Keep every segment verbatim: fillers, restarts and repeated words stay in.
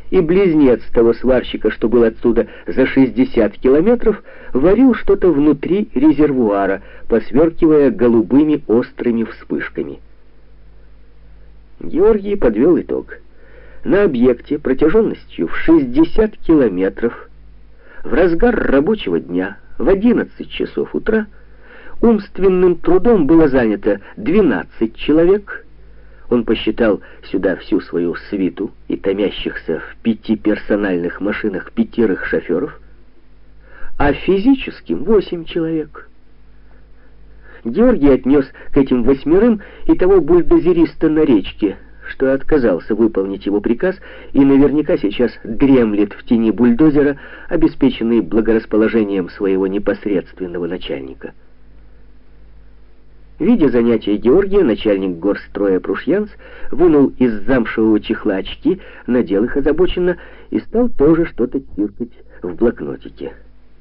и близнец того сварщика, что был отсюда за шестьдесят километров, варил что-то внутри резервуара, посверкивая голубыми острыми вспышками. Георгий подвел итог. На объекте протяженностью в шестьдесят километров, в разгар рабочего дня, в одиннадцать часов утра, умственным трудом было занято двенадцать человек. Он посчитал сюда всю свою свиту и томящихся в пяти персональных машинах пятерых шоферов, а физическим восемь человек. Георгий отнес к этим восьмерым и того бульдозериста на речке, что отказался выполнить его приказ и наверняка сейчас дремлет в тени бульдозера, обеспеченный благорасположением своего непосредственного начальника. Видя занятия Георгия, начальник горстроя Прушьянц вынул из замшевого чехла очки, надел их озабоченно и стал тоже что-то чиркать в блокнотике.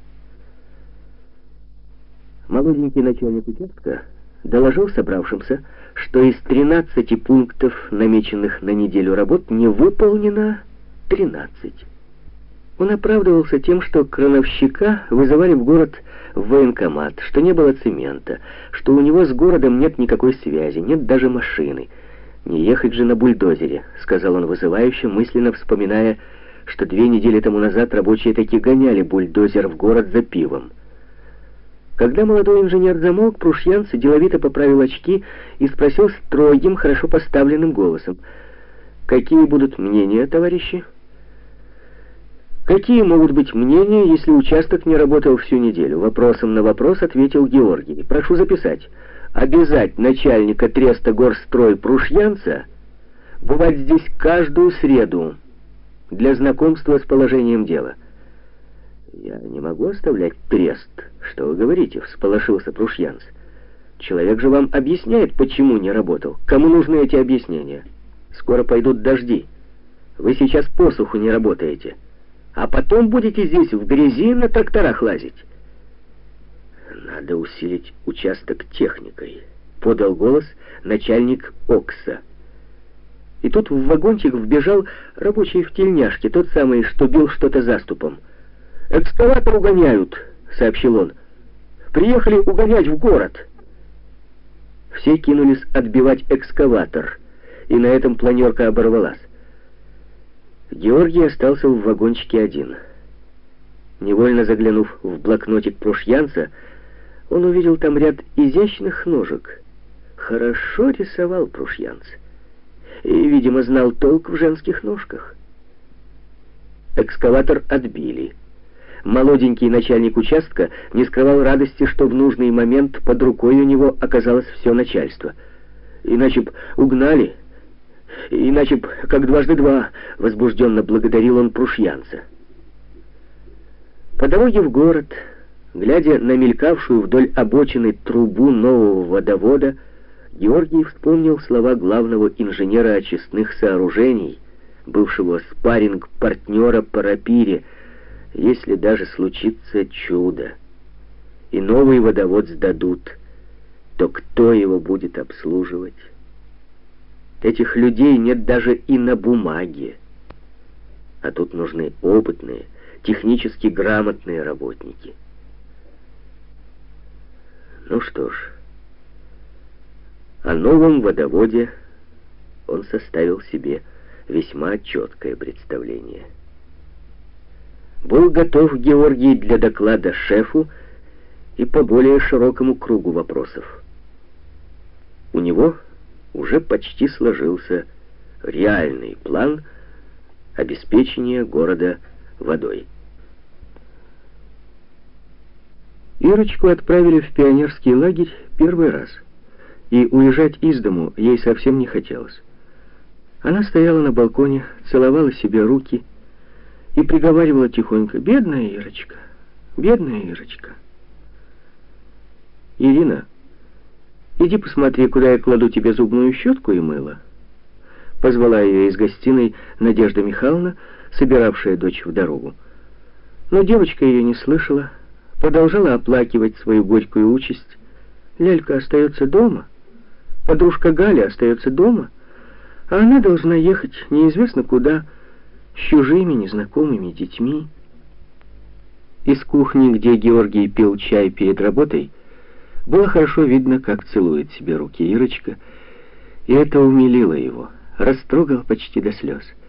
Молоденький начальник участка доложил собравшимся, что из тринадцати пунктов, намеченных на неделю работ, не выполнено тринадцать. Он оправдывался тем, что крановщика вызывали в город в военкомат, что не было цемента, что у него с городом нет никакой связи, нет даже машины. «Не ехать же на бульдозере», — сказал он вызывающе, мысленно вспоминая, что две недели тому назад рабочие таки гоняли бульдозер в город за пивом. Когда молодой инженер замолк, Прушьянц деловито поправил очки и спросил строгим, хорошо поставленным голосом: «Какие будут мнения, товарищи?» «Какие могут быть мнения, если участок не работал всю неделю?» Вопросом на вопрос ответил Георгий. «Прошу записать. Обязать начальника треста горстрой Прушьянца бывать здесь каждую среду для знакомства с положением дела». «Я не могу оставлять трест. Что вы говорите?» — всполошился Прушьянц. «Человек же вам объясняет, почему не работал. Кому нужны эти объяснения? Скоро пойдут дожди. Вы сейчас посуху не работаете. А потом будете здесь в грязи на тракторах лазить». «Надо усилить участок техникой», — подал голос начальник ОКСа. И тут в вагончик вбежал рабочий в тельняшке, тот самый, что бил что-то заступом. «Экскаватор угоняют», — сообщил он. «Приехали угонять в город». Все кинулись отбивать экскаватор, и на этом планерка оборвалась. Георгий остался в вагончике один. Невольно заглянув в блокнотик Прушьянца, он увидел там ряд изящных ножек. Хорошо рисовал Прушьянц и, видимо, знал толк в женских ножках. Экскаватор отбили. Молоденький начальник участка не скрывал радости, что в нужный момент под рукой у него оказалось все начальство. «Иначе б угнали, иначе б как дважды два», — возбужденно благодарил он Прушьянца. По дороге в город, глядя на мелькавшую вдоль обочины трубу нового водовода, Георгий вспомнил слова главного инженера очистных сооружений, бывшего спарринг-партнера по рапире: «Если даже случится чудо, и новый водовод сдадут, то кто его будет обслуживать? Этих людей нет даже и на бумаге, а тут нужны опытные, технически грамотные работники». Ну что ж, о новом водоводе он составил себе весьма четкое представление. Был готов Георгий для доклада шефу и по более широкому кругу вопросов. У него уже почти сложился реальный план обеспечения города водой. Ирочку отправили в пионерский лагерь первый раз, и уезжать из дому ей совсем не хотелось. Она стояла на балконе, целовала себе руки и приговаривала тихонько: «Бедная Ирочка, бедная Ирочка». «Ирина, иди посмотри, куда я кладу тебе зубную щетку и мыло», — позвала ее из гостиной Надежда Михайловна, собиравшая дочь в дорогу. Но девочка ее не слышала, продолжала оплакивать свою горькую участь. Лялька остается дома, подружка Галя остается дома, а она должна ехать неизвестно куда, с чужими незнакомыми детьми. Из кухни, где Георгий пил чай перед работой, было хорошо видно, как целует себе руки Ирочка, и это умилило его, растрогало почти до слез.